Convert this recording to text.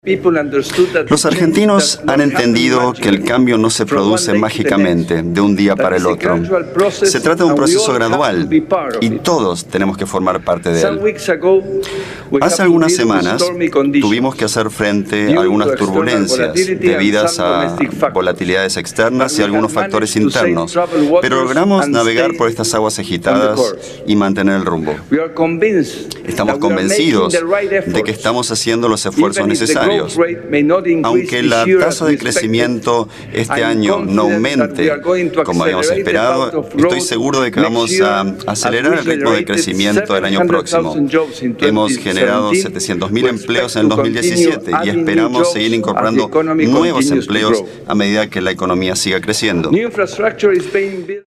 Los argentinos han entendido que el cambio no se produce mágicamente, de un día para el otro. Se trata de un proceso gradual y todos tenemos que formar parte de él. Hace algunas semanas tuvimos que hacer frente a algunas turbulencias debidas a volatilidades externas y algunos factores internos, pero logramos navegar por estas aguas agitadas y mantener el rumbo. Estamos convencidos de que estamos haciendo los esfuerzos necesarios. Aunque la tasa de crecimiento este año no aumente como habíamos esperado, estoy seguro de que vamos a acelerar el ritmo de crecimiento del año próximo. Hemos generado 700.000 empleos en el 2017 y esperamos seguir incorporando nuevos empleos a medida que la economía siga creciendo.